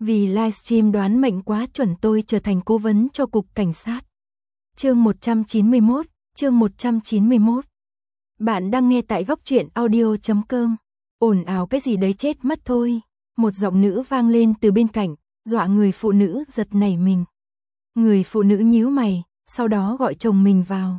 Vì livestream đoán mệnh quá chuẩn tôi trở thành cố vấn cho cục cảnh sát. Chương 191. Bạn đang nghe tại góc truyện audio.com. Ồn ào cái gì đấy chết mất thôi. Một giọng nữ vang lên từ bên cạnh, dọa người phụ nữ giật nảy mình. Người phụ nữ nhíu mày, sau đó gọi chồng mình vào.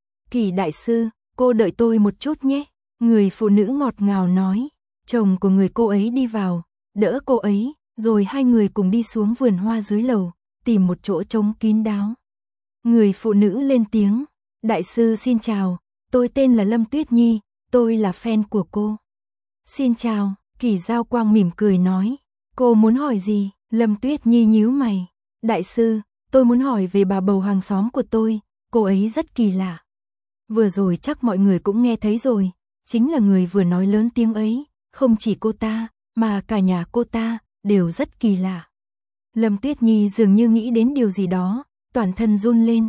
Kỳ đại sư, cô đợi tôi một chút nhé. Người phụ nữ ngọt ngào nói. Chồng của người cô ấy đi vào, đỡ cô ấy, rồi hai người cùng đi xuống vườn hoa dưới lầu, tìm một chỗ trống kín đáo. Người phụ nữ lên tiếng. Đại sư xin chào, tôi tên là Lâm Tuyết Nhi, tôi là fan của cô. Xin chào, Kỳ Giao Quang mỉm cười nói. Cô muốn hỏi gì? Lâm Tuyết Nhi nhíu mày. Đại sư, tôi muốn hỏi về bà bầu hàng xóm của tôi, cô ấy rất kỳ lạ. Vừa rồi chắc mọi người cũng nghe thấy rồi, chính là người vừa nói lớn tiếng ấy, không chỉ cô ta, mà cả nhà cô ta, đều rất kỳ lạ. Lâm Tuyết Nhi dường như nghĩ đến điều gì đó, toàn thân run lên.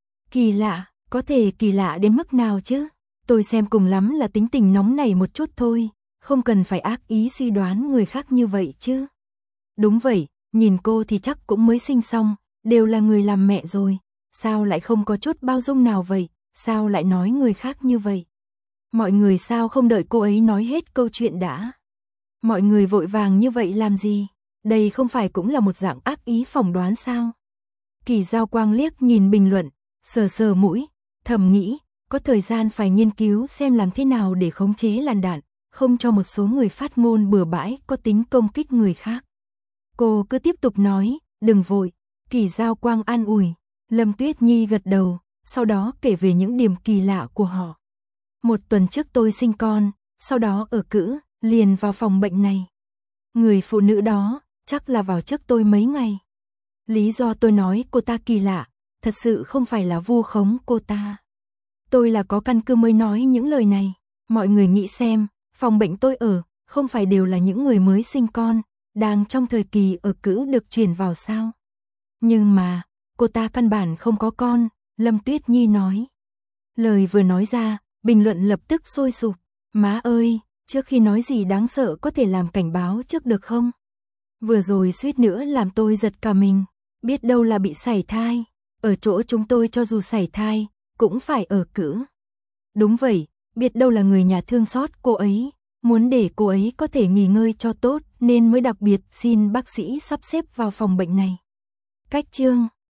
Kỳ lạ, có thể kỳ lạ đến mức nào chứ? Tôi xem cùng lắm là tính tình nóng nảy một chút thôi, không cần phải ác ý suy đoán người khác như vậy chứ. Đúng vậy, nhìn cô thì chắc cũng mới sinh xong, đều là người làm mẹ rồi, sao lại không có chút bao dung nào vậy, sao lại nói người khác như vậy? Mọi người sao không đợi cô ấy nói hết câu chuyện đã? Mọi người vội vàng như vậy làm gì? Đây không phải cũng là một dạng ác ý phỏng đoán sao? Kỳ Giao Quang liếc nhìn bình luận, sờ sờ mũi, thầm nghĩ, có thời gian phải nghiên cứu xem làm thế nào để khống chế làn đạn, không cho một số người phát ngôn bừa bãi có tính công kích người khác. Cô cứ tiếp tục nói, đừng vội. Kỳ Giao Quang an ủi. Lâm Tuyết Nhi gật đầu, sau đó kể về những điểm kỳ lạ của họ. Một tuần trước tôi sinh con, sau đó ở cữ, liền vào phòng bệnh này. Người phụ nữ đó, chắc là vào trước tôi mấy ngày. Lý do tôi nói cô ta kỳ lạ, thật sự không phải là vu khống cô ta. Tôi là có căn cứ mới nói những lời này. Mọi người nghĩ xem, phòng bệnh tôi ở, không phải đều là những người mới sinh con, đang trong thời kỳ ở cữ được chuyển vào sao? Nhưng mà, cô ta căn bản không có con, Lâm Tuyết Nhi nói. Lời vừa nói ra, bình luận lập tức sôi sục. Má ơi, trước khi nói gì đáng sợ có thể làm cảnh báo trước được không? Vừa rồi suýt nữa làm tôi giật cả mình, biết đâu là bị sảy thai. Ở chỗ chúng tôi cho dù sảy thai, cũng phải ở cữ. Đúng vậy, biết đâu là người nhà thương xót cô ấy, muốn để cô ấy có thể nghỉ ngơi cho tốt nên mới đặc biệt xin bác sĩ sắp xếp vào phòng bệnh này. Cách chương